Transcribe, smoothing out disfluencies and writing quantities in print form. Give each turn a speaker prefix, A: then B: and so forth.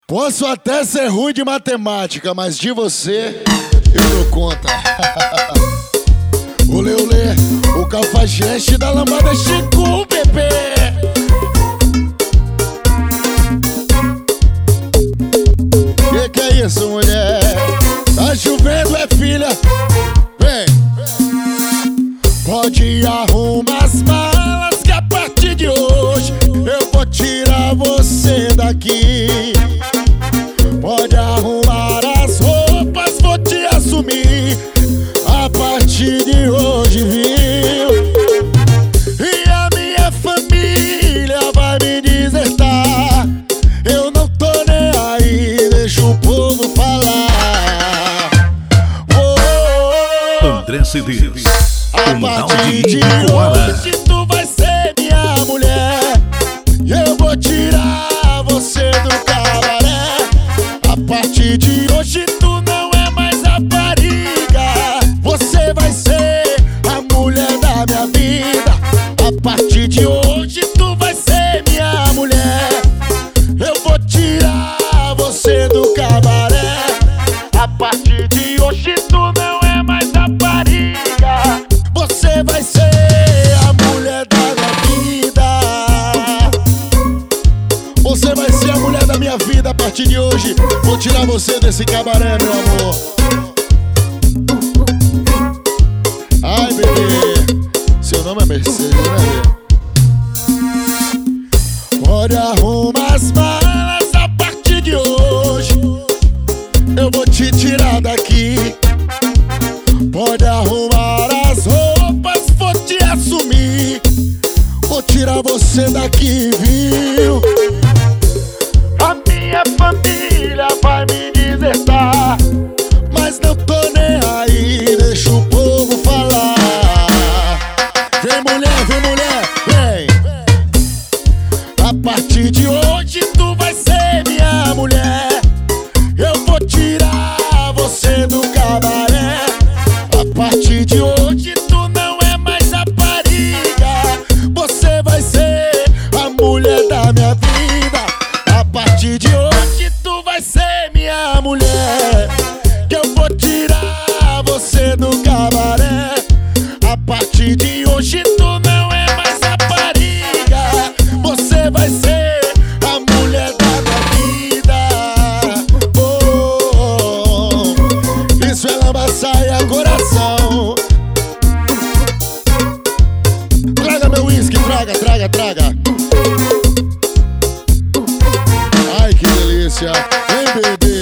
A: Posso até ser ruim de matemática, mas de você eu dou conta. Olê, olê, o cafajeste da lambada chegou, bebê. Que é isso, mulher? Tá chovendo, é filha? Vem. Pode arrumar as malas que a partir de hoje eu vou tirar você daqui. Pode arrumar as roupas, vou te assumir a partir de hoje, viu? E a minha família vai me desertar. Eu não tô nem aí, deixa o povo falar.
B: André Cedês,
A: a partir de hoje tu vai ser minha mulher. E eu vou tirar você do cabaré. A partir de hoje tu não é mais rapariga. Você vai ser a mulher da minha vida. A partir de hoje tu vai ser minha mulher. Eu vou tirar você do cabaré. A partir de hoje tu não é mais rapariga. Você vai ser a mulher da minha vida. Você vai ser a mulher da minha vida a partir de hoje. Vou tirar você desse cabaré, meu amor. Ai, bebê, seu nome é Mercedes, né? Pode arrumar as malas a partir de hoje. Eu vou te tirar daqui. Pode arrumar as roupas, vou te assumir. Vou tirar você daqui, viu? A minha família vai me desertar, mas não tô nem aí, deixa o povo falar. Vem mulher, vem. A partir de hoje tu vai ser minha mulher. Eu vou tirar você do cabaré. A partir de hoje tu não é mais rapariga. Você vai ser a mulher da minha vida. A partir de hoje tu vai ser minha mulher. Que eu vou tirar você do cabaré. A partir de hoje tu não é mais rapariga. Você vai ser a mulher da minha vida. Oh, isso é lamba-saia, coração. Traga meu uísque, traga. Ai, que delícia. Vem, bebê.